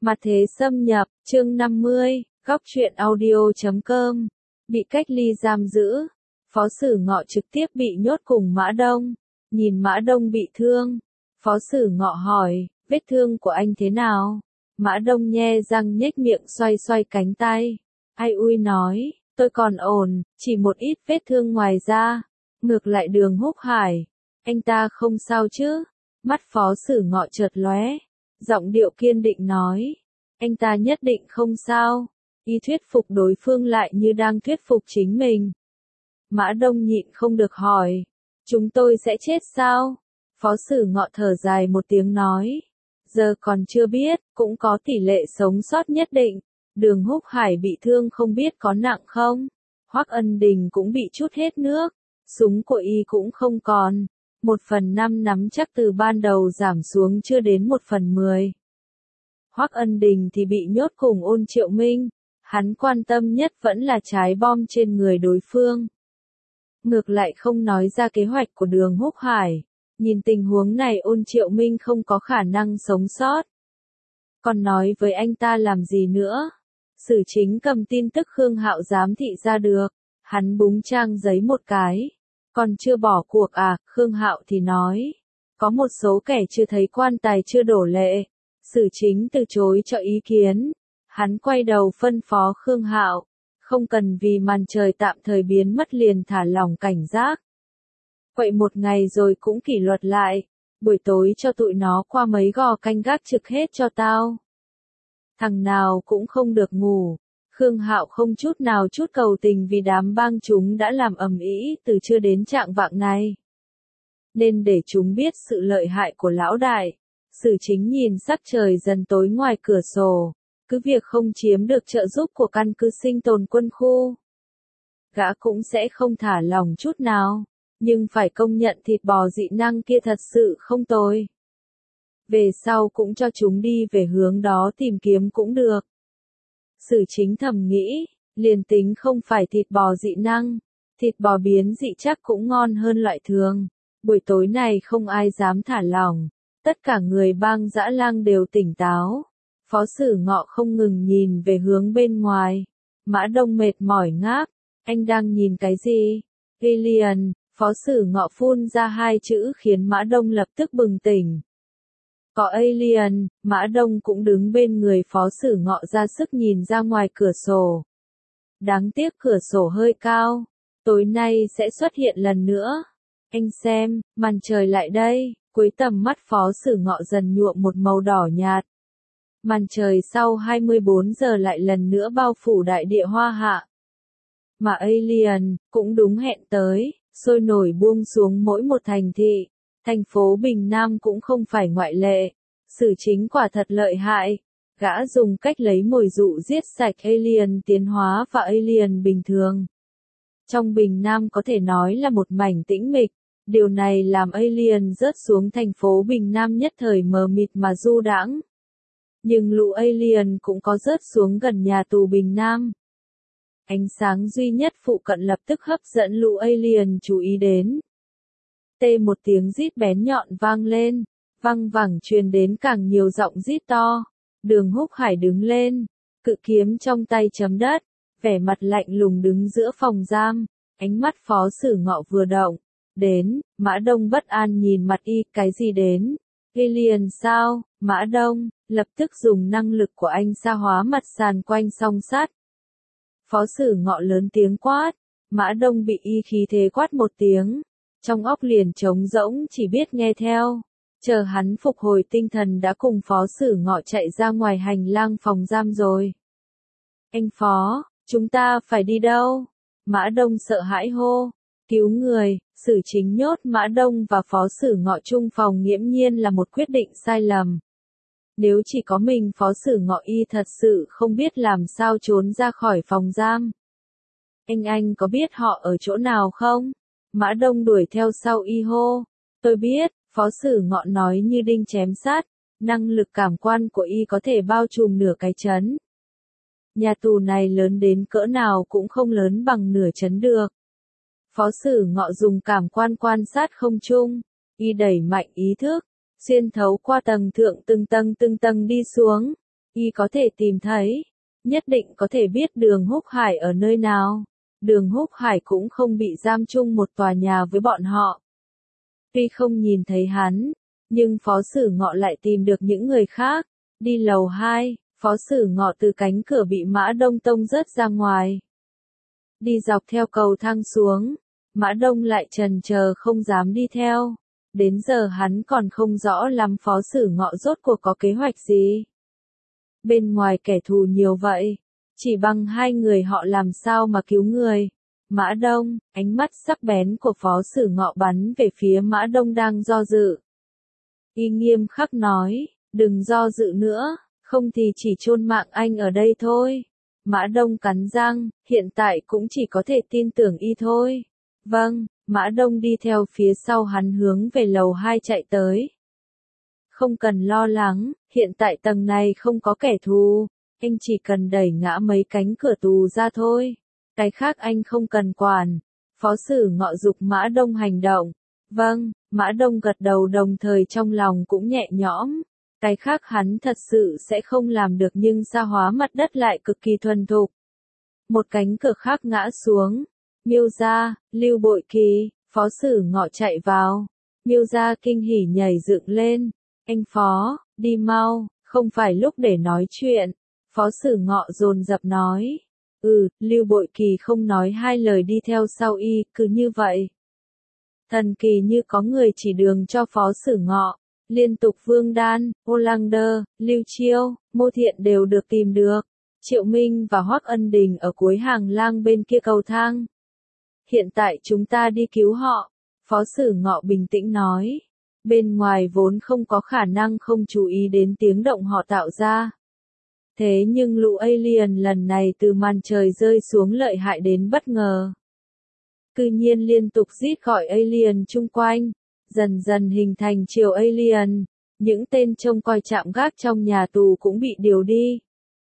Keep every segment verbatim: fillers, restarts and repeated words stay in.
Mặt thế xâm nhập, chương năm mươi, góc truyện audio chấm com. Bị cách ly giam giữ. Phó Sử Ngọ trực tiếp bị nhốt cùng Mã Đông. Nhìn Mã Đông bị thương. Phó Sử Ngọ hỏi, vết thương của anh thế nào? Mã Đông nhe răng nhếch miệng xoay xoay cánh tay. Ai ui nói, tôi còn ổn, chỉ một ít vết thương ngoài da. Ngược lại Đường Húc Hải. Anh ta không sao chứ? Mắt Phó Sử Ngọ chợt lóe. Giọng điệu kiên định nói. Anh ta nhất định không sao. Y thuyết phục đối phương lại như đang thuyết phục chính mình. Mã Đông nhịn không được hỏi. Chúng tôi sẽ chết sao? Phó Sử Ngọ thở dài một tiếng nói. Giờ còn chưa biết, cũng có tỷ lệ sống sót nhất định. Đường Húc Hải bị thương không biết có nặng không? Hoắc Ân Đình cũng bị trút hết nước. Súng của y cũng không còn. Một phần năm nắm chắc từ ban đầu giảm xuống chưa đến một phần mười. Hoắc Ân Đình thì bị nhốt cùng Ôn Triệu Minh. Hắn quan tâm nhất vẫn là trái bom trên người đối phương. Ngược lại không nói ra kế hoạch của Đường Húc Hải. Nhìn tình huống này Ôn Triệu Minh không có khả năng sống sót. Còn nói với anh ta làm gì nữa? Sử Chính cầm tin tức Khương Hạo giám thị ra được. Hắn búng trang giấy một cái. Còn chưa bỏ cuộc à? Khương Hạo thì nói. Có một số kẻ chưa thấy quan tài chưa đổ lệ. Sử Chính từ chối cho ý kiến. Hắn quay đầu phân phó Khương Hạo. Không cần vì màn trời tạm thời biến mất liền thả lỏng cảnh giác. Vậy một ngày rồi cũng kỷ luật lại. Buổi tối cho tụi nó qua mấy gò canh gác trực hết cho tao. Thằng nào cũng không được ngủ. Khương Hạo không chút nào chút cầu tình vì đám bang chúng đã làm ầm ĩ từ trưa đến trạng vạng này. Nên để chúng biết sự lợi hại của lão đại. Sử Chính nhìn sắc trời dần tối ngoài cửa sổ. Cứ việc không chiếm được trợ giúp của căn cứ sinh tồn quân khu. Gã cũng sẽ không thả lòng chút nào. Nhưng phải công nhận thịt bò dị năng kia thật sự không tồi. Về sau cũng cho chúng đi về hướng đó tìm kiếm cũng được. Sử Chính thầm nghĩ, liền tính không phải thịt bò dị năng, thịt bò biến dị chắc cũng ngon hơn loại thường. Buổi tối này không ai dám thả lỏng, tất cả người bang dã lang đều tỉnh táo. Phó Sử Ngọ không ngừng nhìn về hướng bên ngoài. Mã Đông mệt mỏi ngáp, anh đang nhìn cái gì? Alien, Phó Sử Ngọ phun ra hai chữ khiến Mã Đông lập tức bừng tỉnh. Có alien, Mã Đông cũng đứng bên người Phó Sử Ngọ ra sức nhìn ra ngoài cửa sổ. Đáng tiếc cửa sổ hơi cao, tối nay sẽ xuất hiện lần nữa. Anh xem, màn trời lại đây, cuối tầm mắt Phó Sử Ngọ dần nhuộm một màu đỏ nhạt. Màn trời sau hai mươi bốn giờ lại lần nữa bao phủ đại địa Hoa Hạ. Mà alien, cũng đúng hẹn tới, sôi nổi buông xuống mỗi một thành thị. Thành phố Bình Nam cũng không phải ngoại lệ. Sử Chính quả thật lợi hại. Gã dùng cách lấy mồi dụ giết sạch alien tiến hóa và alien bình thường. Trong Bình Nam có thể nói là một mảnh tĩnh mịch. Điều này làm alien rớt xuống thành phố Bình Nam nhất thời mờ mịt mà du đãng. Nhưng lũ alien cũng có rớt xuống gần nhà tù Bình Nam. Ánh sáng duy nhất phụ cận lập tức hấp dẫn lũ alien chú ý đến. Tê một tiếng rít bén nhọn vang lên, văng vẳng truyền đến càng nhiều giọng rít to. Đường Húc Hải đứng lên, cự kiếm trong tay chấm đất, vẻ mặt lạnh lùng đứng giữa phòng giam, ánh mắt Phó Sử Ngọ vừa động. Đến, Mã Đông bất an nhìn mặt y, cái gì đến? Alien sao? Mã Đông, lập tức dùng năng lực của anh sa hóa mặt sàn quanh song sắt. Phó Sử Ngọ lớn tiếng quát, Mã Đông bị y khí thế quát một tiếng. Trong óc liền trống rỗng chỉ biết nghe theo. Chờ hắn phục hồi tinh thần đã cùng Phó Sử Ngọ chạy ra ngoài hành lang phòng giam rồi. Anh Phó, chúng ta phải đi đâu? Mã Đông sợ hãi hô. Cứu người, Sử Chính nhốt Mã Đông và Phó Sử Ngọ chung phòng nghiễm nhiên là một quyết định sai lầm. Nếu chỉ có mình Phó Sử Ngọ y thật sự không biết làm sao trốn ra khỏi phòng giam. Anh anh có biết họ ở chỗ nào không? Mã Đông đuổi theo sau y hô. Tôi biết, Phó Sử Ngọ nói như đinh chém sát. Năng lực cảm quan của y có thể bao trùm nửa cái trấn. Nhà tù này lớn đến cỡ nào cũng không lớn bằng nửa trấn được. Phó Sử Ngọ dùng cảm quan quan sát không trung. Y đẩy mạnh ý thức. Xuyên thấu qua tầng thượng từng tầng từng tầng đi xuống. Y có thể tìm thấy, nhất định có thể biết Đường Húc Hải ở nơi nào. Đường Húc Hải cũng không bị giam chung một tòa nhà với bọn họ. Tuy không nhìn thấy hắn, nhưng Phó Sử Ngọ lại tìm được những người khác. Đi lầu hai, Phó Sử Ngọ từ cánh cửa bị Mã Đông tông rớt ra ngoài. Đi dọc theo cầu thang xuống, Mã Đông lại chần chờ không dám đi theo. Đến giờ hắn còn không rõ lắm Phó Sử Ngọ rốt cuộc có kế hoạch gì. Bên ngoài kẻ thù nhiều vậy, chỉ bằng hai người họ làm sao mà cứu người. Mã Đông, ánh mắt sắc bén của Phó Sử Ngọ bắn về phía Mã Đông đang do dự. Y nghiêm khắc nói, đừng do dự nữa, không thì chỉ chôn mạng anh ở đây thôi. Mã Đông cắn răng, hiện tại cũng chỉ có thể tin tưởng Y thôi. Vâng, Mã Đông đi theo phía sau hắn hướng về lầu hai chạy tới. Không cần lo lắng, hiện tại tầng này không có kẻ thù, anh chỉ cần đẩy ngã mấy cánh cửa tù ra thôi. Cái khác anh không cần quản. Phó Sử Ngọ giục Mã Đông hành động. Vâng, Mã Đông gật đầu đồng thời trong lòng cũng nhẹ nhõm. Cái khác hắn thật sự sẽ không làm được nhưng sa hóa mặt đất lại cực kỳ thuần thục. Một cánh cửa khác ngã xuống. Miêu Gia, Lưu Bội Kỳ, Phó Sử Ngọ chạy vào. Miêu Gia kinh hỉ nhảy dựng lên. Anh Phó, đi mau, không phải lúc để nói chuyện. Phó Sử Ngọ dồn dập nói. Ừ, Lưu Bội Kỳ không nói hai lời đi theo sau Y, cứ như vậy. Thần kỳ như có người chỉ đường cho Phó Sử Ngọ. Liên tục Vương Đan, Olander, Lưu Chiêu, Mô Thiện đều được tìm được. Triệu Minh và Hoắc Ân Đình ở cuối hàng lang bên kia cầu thang. Hiện tại chúng ta đi cứu họ. Phó Sử Ngọ bình tĩnh nói. Bên ngoài vốn không có khả năng không chú ý đến tiếng động họ tạo ra. Thế nhưng lũ alien lần này từ màn trời rơi xuống lợi hại đến bất ngờ. Cư nhiên liên tục rít gọi alien chung quanh, dần dần hình thành triều alien, những tên trông coi trạm gác trong nhà tù cũng bị điều đi.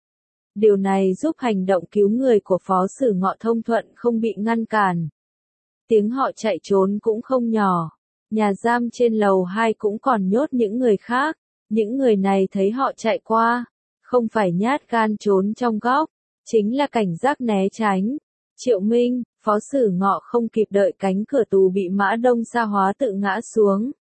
Điều này giúp hành động cứu người của Phó Sử Ngọ thông thuận không bị ngăn cản. Tiếng họ chạy trốn cũng không nhỏ, nhà giam trên lầu hai cũng còn nhốt những người khác, những người này thấy họ chạy qua. Không phải nhát gan trốn trong góc, chính là cảnh giác né tránh. Triệu Minh, Phó Sử Ngọ không kịp đợi cánh cửa tù bị Mã Đông sa hóa tự ngã xuống.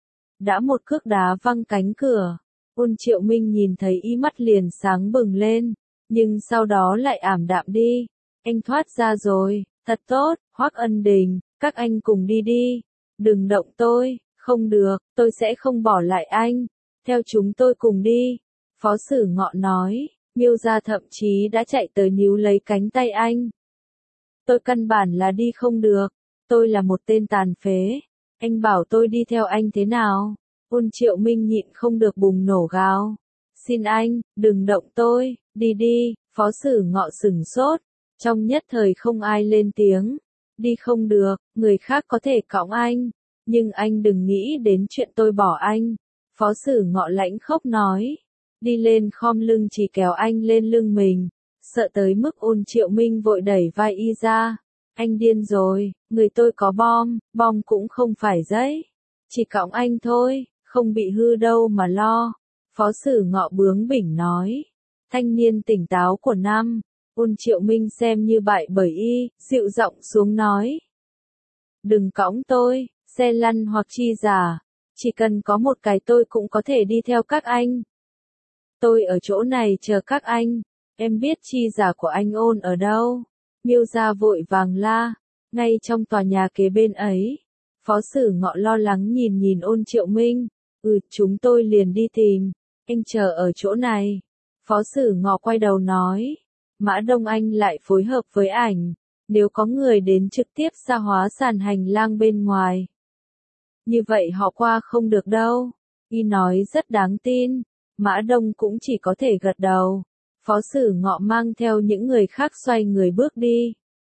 Đã một cước đá văng cánh cửa, Ôn Triệu Minh nhìn thấy Y mắt liền sáng bừng lên, nhưng sau đó lại ảm đạm đi. Anh thoát ra rồi, thật tốt, Hoắc Ân Đình, các anh cùng đi đi. Đừng động tôi, không được, tôi sẽ không bỏ lại anh. Theo chúng tôi cùng đi. Phó Sử Ngọ nói, Miêu Gia thậm chí đã chạy tới níu lấy cánh tay anh. Tôi căn bản là đi không được, tôi là một tên tàn phế, anh bảo tôi đi theo anh thế nào? Ôn Triệu Minh nhịn không được bùng nổ gào. Xin anh, đừng động tôi, đi đi, Phó Sử Ngọ sửng sốt, trong nhất thời không ai lên tiếng. Đi không được, người khác có thể cõng anh, nhưng anh đừng nghĩ đến chuyện tôi bỏ anh. Phó Sử Ngọ lãnh khốc nói. Đi lên khom lưng chỉ kéo anh lên lưng mình, sợ tới mức Ôn Triệu Minh vội đẩy vai Y ra. Anh điên rồi, người tôi có bom, bom cũng không phải giấy. Chỉ cõng anh thôi, không bị hư đâu mà lo. Phó Sử Ngọ bướng bỉnh nói. Thanh niên tỉnh táo của năm, Ôn Triệu Minh xem như bại bởi Y, dịu giọng xuống nói. Đừng cõng tôi, xe lăn hoặc chi giả, chỉ cần có một cái tôi cũng có thể đi theo các anh. Tôi ở chỗ này chờ các anh, em biết chi giả của anh Ôn ở đâu. Miêu Gia vội vàng la, ngay trong tòa nhà kế bên ấy. Phó Sử Ngọ lo lắng nhìn nhìn Ôn Triệu Minh, ừ, chúng tôi liền đi tìm, anh chờ ở chỗ này. Phó Sử Ngọ quay đầu nói, Mã Đông Anh lại phối hợp với ảnh, nếu có người đến trực tiếp sa hóa sàn hành lang bên ngoài. Như vậy họ qua không được đâu. Y nói rất đáng tin. Mã Đông cũng chỉ có thể gật đầu. Phó Sử Ngọ mang theo những người khác xoay người bước đi.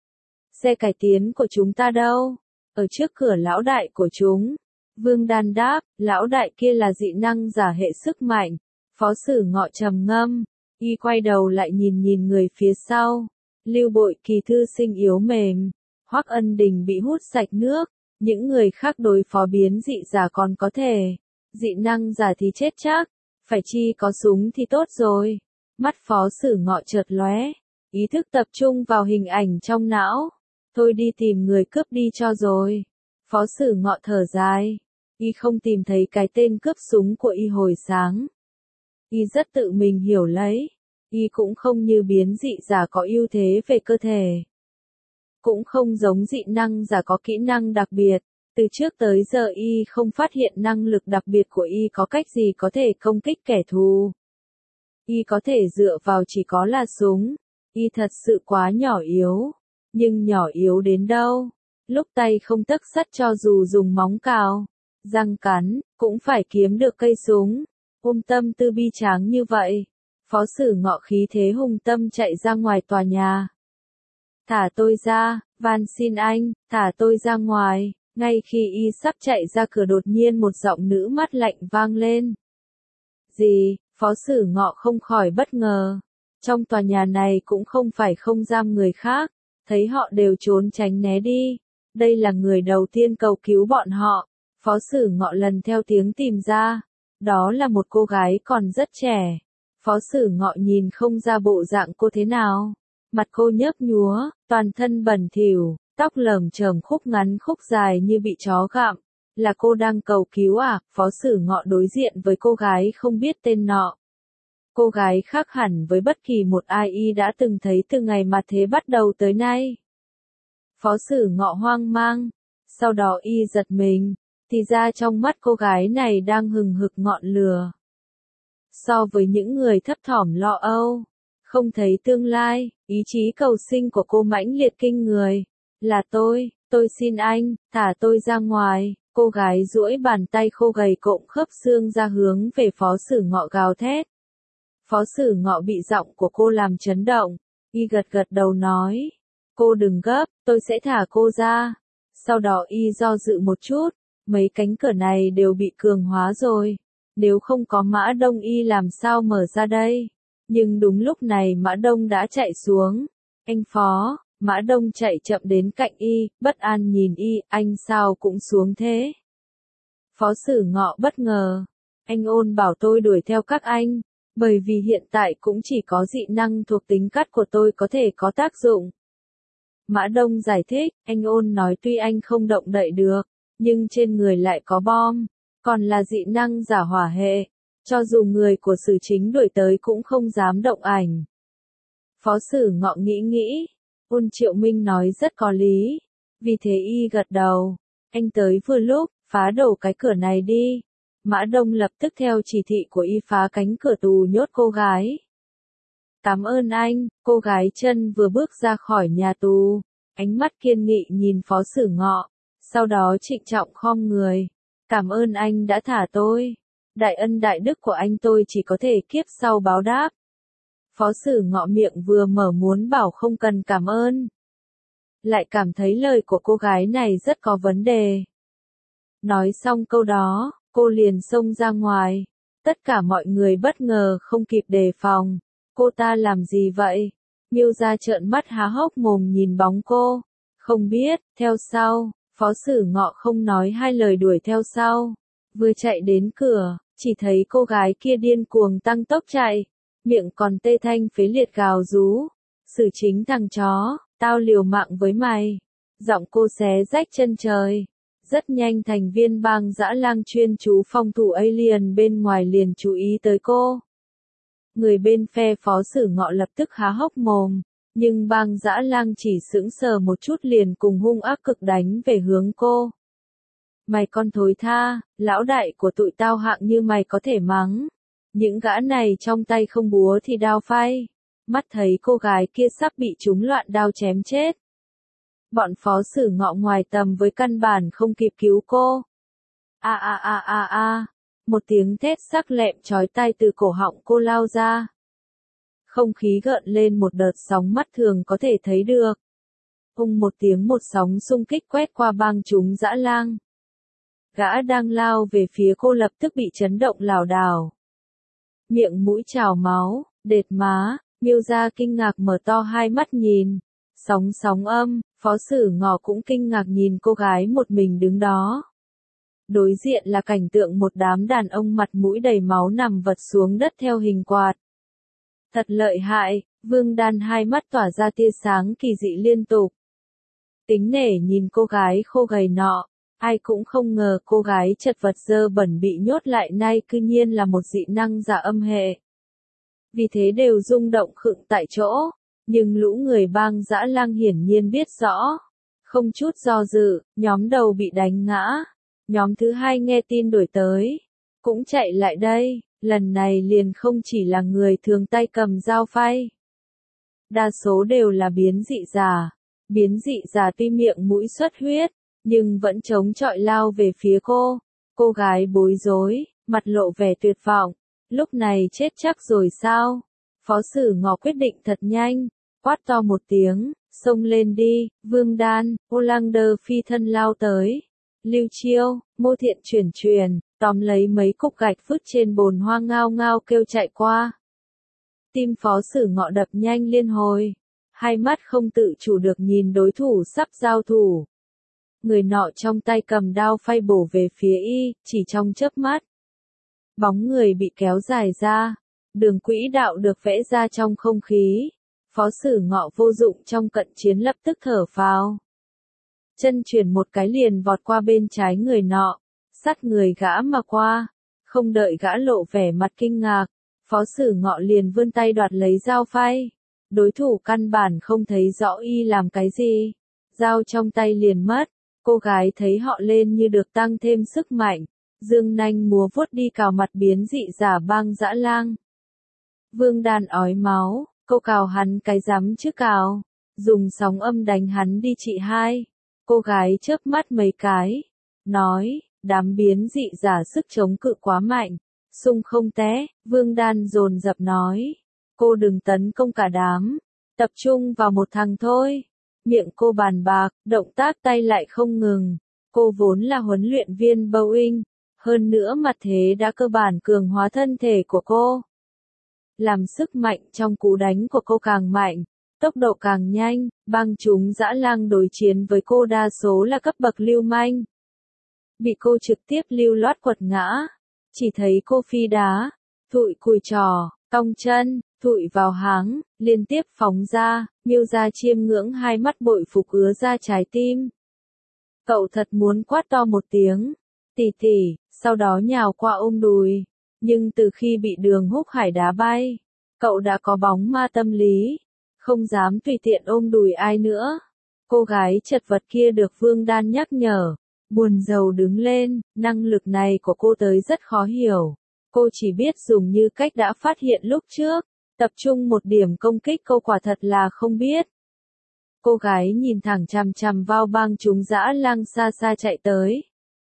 Xe cải tiến của chúng ta đâu? Ở trước cửa lão đại của chúng. Vương Đan đáp, lão đại kia là dị năng giả hệ sức mạnh. Phó Sử Ngọ trầm ngâm. Y quay đầu lại nhìn nhìn người phía sau. Lưu Bội Kỳ thư sinh yếu mềm. Hoắc Ân Đình bị hút sạch nước. Những người khác đối phó biến dị giả còn có thể. Dị năng giả thì chết chắc. Phải chi có súng thì tốt rồi. Mắt Phó Sử Ngọ chợt lóe, ý thức tập trung vào hình ảnh trong não. Tôi đi tìm người cướp đi cho rồi. Phó Sử Ngọ thở dài. Y không tìm thấy cái tên cướp súng của Y hồi sáng. Y rất tự mình hiểu lấy. Y cũng không như biến dị giả có ưu thế về cơ thể. Cũng không giống dị năng giả có kỹ năng đặc biệt. Từ trước tới giờ Y không phát hiện năng lực đặc biệt của Y có cách gì có thể công kích kẻ thù. Y có thể dựa vào chỉ có là súng. Y thật sự quá nhỏ yếu. Nhưng nhỏ yếu đến đâu? Lúc tay không tấc sắt cho dù dùng móng cào, răng cắn, cũng phải kiếm được cây súng. Ôm tâm tư bi tráng như vậy. Phó Sử Ngọ khí thế hùng tâm chạy ra ngoài tòa nhà. Thả tôi ra, van xin anh, thả tôi ra ngoài. Ngay khi Y sắp chạy ra cửa đột nhiên một giọng nữ mắt lạnh vang lên. Gì? Phó Sử Ngọ không khỏi bất ngờ. Trong tòa nhà này cũng không phải không giam người khác. Thấy họ đều trốn tránh né đi. Đây là người đầu tiên cầu cứu bọn họ. Phó Sử Ngọ lần theo tiếng tìm ra. Đó là một cô gái còn rất trẻ. Phó Sử Ngọ nhìn không ra bộ dạng cô thế nào. Mặt cô nhấp nhúa, toàn thân bẩn thỉu, tóc lởm chởm khúc ngắn khúc dài như bị chó gặm. Là cô đang cầu cứu à? Phó Sử Ngọ đối diện với cô gái không biết tên nọ. Cô gái khác hẳn với bất kỳ một ai Y đã từng thấy từ ngày mà thế bắt đầu tới nay. Phó Sử Ngọ hoang mang. Sau đó Y giật mình. Thì ra trong mắt cô gái này đang hừng hực ngọn lửa. So với những người thấp thỏm lo âu, không thấy tương lai, ý chí cầu sinh của cô mãnh liệt kinh người. Là tôi, tôi xin anh, thả tôi ra ngoài. Cô gái duỗi bàn tay khô gầy cộm khớp xương ra hướng về Phó Sử Ngọ gào thét. Phó Sử Ngọ bị giọng của cô làm chấn động. Y gật gật đầu nói. Cô đừng gấp, tôi sẽ thả cô ra. Sau đó Y do dự một chút. Mấy cánh cửa này đều bị cường hóa rồi. Nếu không có Mã Đông Y làm sao mở ra đây? Nhưng đúng lúc này Mã Đông đã chạy xuống. Anh Phó, Mã Đông chạy chậm đến cạnh Y, bất an nhìn Y, anh sao cũng xuống thế? Phó Sử Ngọ bất ngờ. Anh Ôn bảo tôi đuổi theo các anh. Bởi vì hiện tại cũng chỉ có dị năng thuộc tính cắt của tôi có thể có tác dụng. Mã Đông giải thích, anh Ôn nói tuy anh không động đậy được, nhưng trên người lại có bom, còn là dị năng giả hỏa hệ. Cho dù người của Sử Chính đuổi tới cũng không dám động ảnh. Phó Sử Ngọ nghĩ nghĩ, Ôn Triệu Minh nói rất có lý. Vì thế Y gật đầu, anh tới vừa lúc, phá đổ cái cửa này đi. Mã Đông lập tức theo chỉ thị của Y phá cánh cửa tù nhốt cô gái. Cảm ơn anh, cô gái chân vừa bước ra khỏi nhà tù, ánh mắt kiên nghị nhìn Phó Sử Ngọ, sau đó trịnh trọng khom người. Cảm ơn anh đã thả tôi. Đại ân đại đức của anh tôi chỉ có thể kiếp sau báo đáp. Phó Sử Ngọ miệng vừa mở muốn bảo không cần cảm ơn. Lại cảm thấy lời của cô gái này rất có vấn đề. Nói xong câu đó, cô liền xông ra ngoài. Tất cả mọi người bất ngờ không kịp đề phòng. Cô ta làm gì vậy? Miêu Gia trợn mắt há hốc mồm nhìn bóng cô. Không biết, theo sau, Phó Sử Ngọ không nói hai lời đuổi theo sau. Vừa chạy đến cửa, chỉ thấy cô gái kia điên cuồng tăng tốc chạy. Miệng còn tê thanh phế liệt gào rú. Sử Chính thằng chó, tao liều mạng với mày. Giọng cô xé rách chân trời. Rất nhanh thành viên bang dã lang chuyên trú phòng thủ alien bên ngoài liền chú ý tới cô. Người bên phe Phó Sử Ngọ lập tức há hốc mồm, nhưng bang dã lang chỉ sững sờ một chút liền cùng hung ác cực đánh về hướng cô. Mày con thối tha, lão đại của tụi tao hạng như mày có thể mắng. Những gã này trong tay không búa thì đao phay. Mắt thấy cô gái kia sắp bị chúng loạn đao chém chết. Bọn Phó Sử Ngọ ngoài tầm với căn bản không kịp cứu cô. A a a a a, một tiếng thét sắc lẹm chói tai từ cổ họng cô lao ra. Không khí gợn lên một đợt sóng mắt thường có thể thấy được. Ung một tiếng một sóng xung kích quét qua bang chúng dã lang. Gã đang lao về phía cô lập tức bị chấn động lảo đảo. Miệng mũi trào máu, đệt má, Miêu Gia kinh ngạc mở to hai mắt nhìn. Sóng sóng âm, Phó Sử Ngọ cũng kinh ngạc nhìn cô gái một mình đứng đó. Đối diện là cảnh tượng một đám đàn ông mặt mũi đầy máu nằm vật xuống đất theo hình quạt. Thật lợi hại, Vương Đan hai mắt tỏa ra tia sáng kỳ dị liên tục. Tính nể nhìn cô gái khô gầy nọ, ai cũng không ngờ cô gái chật vật dơ bẩn bị nhốt lại nay cư nhiên là một dị năng giả âm hệ. Vì thế đều rung động khựng tại chỗ, nhưng lũ người bang dã lang hiển nhiên biết rõ. Không chút do dự, nhóm đầu bị đánh ngã. Nhóm thứ hai nghe tin đuổi tới, cũng chạy lại đây, lần này liền không chỉ là người thường tay cầm dao phay. Đa số đều là biến dị giả. Biến dị giả tuy miệng mũi xuất huyết, nhưng vẫn chống chọi lao về phía cô. Cô gái bối rối, mặt lộ vẻ tuyệt vọng. Lúc này chết chắc rồi sao? Phó Sử Ngọ quyết định thật nhanh, quát to một tiếng, xông lên đi, Vương Đan, Olander phi thân lao tới. Lưu Chiêu, Mô Thiện chuyển truyền, tóm lấy mấy cục gạch vứt trên bồn hoa ngao ngao kêu chạy qua. Tim Phó Sử Ngọ đập nhanh liên hồi, hai mắt không tự chủ được nhìn đối thủ sắp giao thủ. Người nọ trong tay cầm đao phay bổ về phía y, chỉ trong chớp mắt. Bóng người bị kéo dài ra, đường quỹ đạo được vẽ ra trong không khí. Phó Sử Ngọ vô dụng trong cận chiến lập tức thở phào. Chân chuyển một cái liền vọt qua bên trái người nọ, sát người gã mà qua. Không đợi gã lộ vẻ mặt kinh ngạc, Phó Sử Ngọ liền vươn tay đoạt lấy dao phay. Đối thủ căn bản không thấy rõ y làm cái gì. Dao trong tay liền mất, cô gái thấy họ lên như được tăng thêm sức mạnh. Dương nanh múa vuốt đi cào mặt biến dị giả bang dã lang. Vương Đan ói máu, cô cào hắn cái rắm chứ cào. Dùng sóng âm đánh hắn đi chị hai. Cô gái chớp mắt mấy cái. Nói, đám biến dị giả sức chống cự quá mạnh. Sung không té, Vương Đan dồn dập nói. Cô đừng tấn công cả đám. Tập trung vào một thằng thôi. Miệng cô bàn bạc, động tác tay lại không ngừng. Cô vốn là huấn luyện viên Boeing. Hơn nữa mặt thế đã cơ bản cường hóa thân thể của cô. Làm sức mạnh trong cú đánh của cô càng mạnh, tốc độ càng nhanh, bang chúng dã lang đối chiến với cô đa số là cấp bậc lưu manh. Bị cô trực tiếp lưu loát quật ngã, chỉ thấy cô phi đá, thụi cùi trò, cong chân, thụi vào háng, liên tiếp phóng ra, Miêu Gia chiêm ngưỡng hai mắt bội phục ứa ra trái tim. Cậu thật muốn quát to một tiếng, tỷ tỷ, sau đó nhào qua ôm đùi. Nhưng từ khi bị Đường Húc Hải đá bay, cậu đã có bóng ma tâm lý, không dám tùy tiện ôm đùi ai nữa. Cô gái chật vật kia được Vương Đan nhắc nhở, buồn rầu đứng lên, năng lực này của cô tới rất khó hiểu. Cô chỉ biết dùng như cách đã phát hiện lúc trước, tập trung một điểm công kích cô quả thật là không biết. Cô gái nhìn thẳng chằm chằm vào bang chúng dã lang xa xa chạy tới.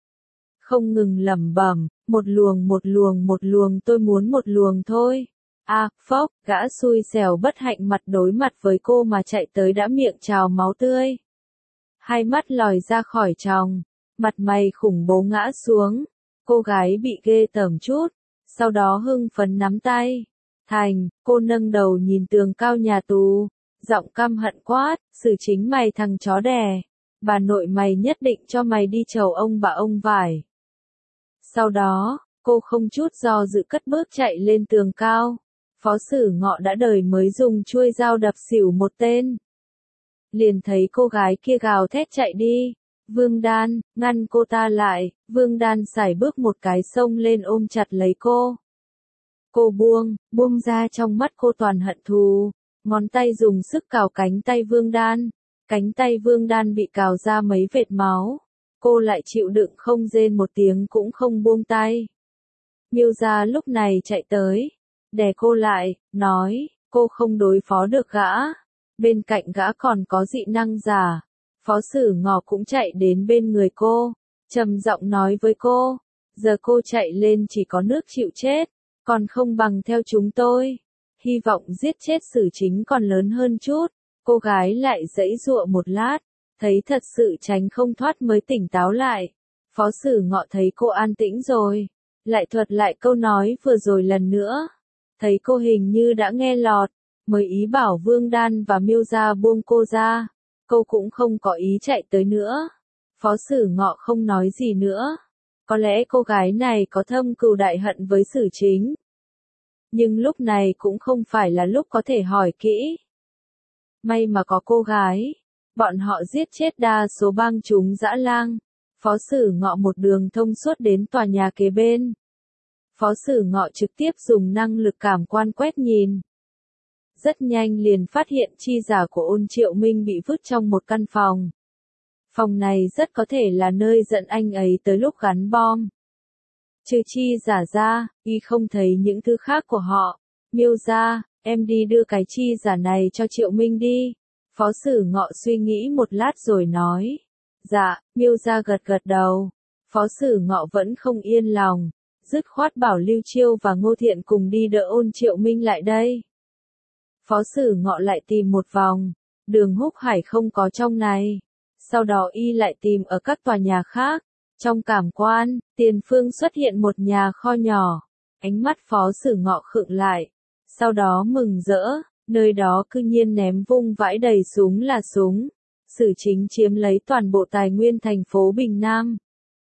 Không ngừng lẩm bẩm, một luồng một luồng một luồng tôi muốn một luồng thôi. À, phốc, gã xui xẻo bất hạnh mặt đối mặt với cô mà chạy tới đã miệng trào máu tươi. Hai mắt lòi ra khỏi tròng, mặt mày khủng bố ngã xuống. Cô gái bị ghê tởm chút, sau đó hưng phấn nắm tay. Thành, cô nâng đầu nhìn tường cao nhà tù, giọng căm hận quát, xử chính mày thằng chó đẻ. Bà nội mày nhất định cho mày đi chầu ông bà ông vải. Sau đó, cô không chút do dự cất bước chạy lên tường cao. Phó Sử Ngọ đã đời mới dùng chuôi dao đập xỉu một tên. Liền thấy cô gái kia gào thét chạy đi. Vương Đan, ngăn cô ta lại, Vương Đan sải bước một cái xông lên ôm chặt lấy cô. Cô buông, buông ra trong mắt cô toàn hận thù. Ngón tay dùng sức cào cánh tay Vương Đan. Cánh tay Vương Đan bị cào ra mấy vệt máu. Cô lại chịu đựng không rên một tiếng cũng không buông tay. Miêu Gia lúc này chạy tới, đè cô lại, nói, cô không đối phó được gã. Bên cạnh gã còn có dị năng giả. Phó Sử Ngọ cũng chạy đến bên người cô, trầm giọng nói với cô, giờ cô chạy lên chỉ có nước chịu chết, còn không bằng theo chúng tôi. Hy vọng giết chết Sử Chính còn lớn hơn chút. Cô gái lại giãy giụa một lát, thấy thật sự tránh không thoát mới tỉnh táo lại. Phó Sử Ngọ thấy cô an tĩnh rồi, lại thuật lại câu nói vừa rồi lần nữa. Thấy cô hình như đã nghe lọt, mới ý bảo Vương Đan và Miêu Gia buông cô ra. Cô cũng không có ý chạy tới nữa. Phó Sử Ngọ không nói gì nữa. Có lẽ cô gái này có thâm cừu đại hận với Sử Chính. Nhưng lúc này cũng không phải là lúc có thể hỏi kỹ. May mà có cô gái. Bọn họ giết chết đa số bang chúng dã lang. Phó Sử Ngọ một đường thông suốt đến tòa nhà kế bên. Phó Sử Ngọ trực tiếp dùng năng lực cảm quan quét nhìn. Rất nhanh liền phát hiện chi giả của Ôn Triệu Minh bị vứt trong một căn phòng. Phòng này rất có thể là nơi dẫn anh ấy tới lúc gắn bom. Trừ chi giả ra, y không thấy những thứ khác của họ. Miêu ra, em đi đưa cái chi giả này cho Triệu Minh đi. Phó Sử Ngọ suy nghĩ một lát rồi nói. Dạ, Miêu ra gật gật đầu. Phó Sử Ngọ vẫn không yên lòng. Dứt khoát bảo Lưu Chiêu và Ngô Thiện cùng đi đỡ Ôn Triệu Minh lại đây. Phó Sử Ngọ lại tìm một vòng. Đường Húc Hải không có trong này. Sau đó y lại tìm ở các tòa nhà khác. Trong cảm quan, tiền phương xuất hiện một nhà kho nhỏ. Ánh mắt Phó Sử Ngọ khựng lại. Sau đó mừng rỡ, nơi đó cư nhiên ném vung vãi đầy súng là súng. Sử Chính chiếm lấy toàn bộ tài nguyên thành phố Bình Nam.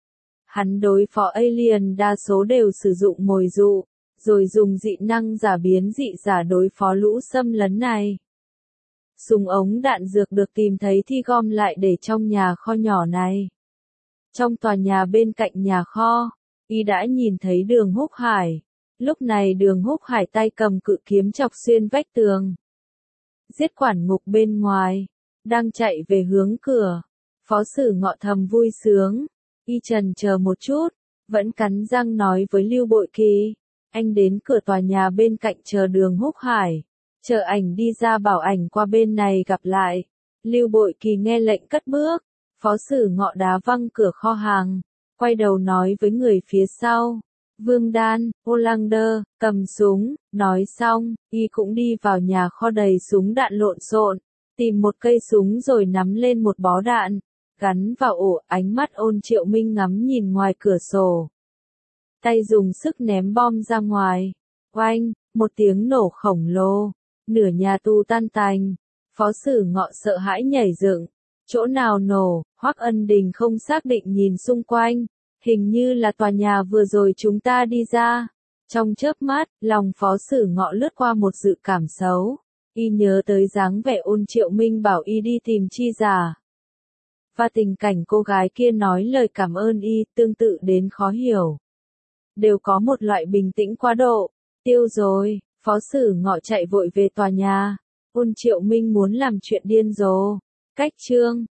Hắn đối phó alien đa số đều sử dụng mồi dụ, rồi dùng dị năng giả biến dị giả đối phó lũ xâm lấn này. Súng ống đạn dược được tìm thấy thi gom lại để trong nhà kho nhỏ này. Trong tòa nhà bên cạnh nhà kho, y đã nhìn thấy Đường Húc Hải. Lúc này Đường Húc Hải tay cầm cự kiếm chọc xuyên vách tường. Giết quản ngục bên ngoài, đang chạy về hướng cửa. Phó Sử Ngọ thầm vui sướng. Y trần chờ một chút, vẫn cắn răng nói với Lưu Bội Kỳ. Anh đến cửa tòa nhà bên cạnh chờ Đường Húc Hải. Chờ ảnh đi ra bảo ảnh qua bên này gặp lại. Lưu Bội Kỳ nghe lệnh cất bước. Phó Sử Ngọ đá văng cửa kho hàng. Quay đầu nói với người phía sau. Vương Đan, Hollander, cầm súng. Nói xong, y cũng đi vào nhà kho đầy súng đạn lộn xộn. Tìm một cây súng rồi nắm lên một bó đạn. Gắn vào ổ, ánh mắt Ôn Triệu Minh ngắm nhìn ngoài cửa sổ. Tay dùng sức ném bom ra ngoài. Oanh, một tiếng nổ khổng lồ. Nửa nhà tù tan tành. Phó Sử Ngọ sợ hãi nhảy dựng. Chỗ nào nổ, Hoắc Ân Đình không xác định nhìn xung quanh. Hình như là tòa nhà vừa rồi chúng ta đi ra. Trong chớp mắt, lòng Phó Sử Ngọ lướt qua một dự cảm xấu. Y nhớ tới dáng vẻ Ôn Triệu Minh bảo y đi tìm chi giả. Và tình cảnh cô gái kia nói lời cảm ơn y, tương tự đến khó hiểu. Đều có một loại bình tĩnh quá độ. Tiêu rồi, Phó Sử Ngọ chạy vội về tòa nhà. Ôn Triệu Minh muốn làm chuyện điên rồ. Cách chương